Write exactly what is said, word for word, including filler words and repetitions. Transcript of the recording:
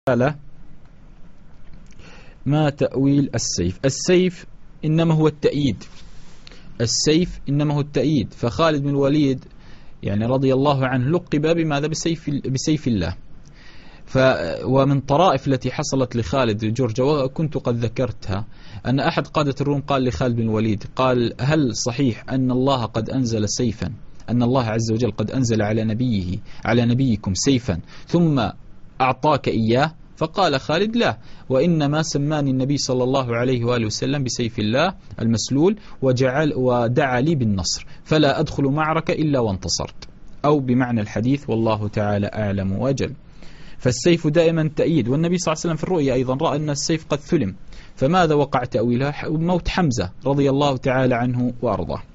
ما تأويل السيف؟ السيف إنما هو التأييد، السيف إنما هو التأييد. فخالد بن الوليد يعني رضي الله عنه لقب بماذا؟ بسيف, بسيف الله. ف ومن طرائف التي حصلت لخالد جرجة وكنت قد ذكرتها، أن أحد قادة الروم قال لخالد بن الوليد، قال: هل صحيح أن الله قد أنزل سيفا، أن الله عز وجل قد أنزل على نبيه على نبيكم سيفا ثم أعطاك إياه؟ فقال خالد: لا، وإنما سماني النبي صلى الله عليه وآله وسلم بسيف الله المسلول وجعل ودعا لي بالنصر، فلا أدخل معركة إلا وانتصرت، أو بمعنى الحديث والله تعالى أعلم وأجل. فالسيف دائما تأييد. والنبي صلى الله عليه وسلم في الرؤيا أيضا رأى أن السيف قد ثلم، فماذا وقع تأويلها؟ موت حمزة رضي الله تعالى عنه وأرضاه.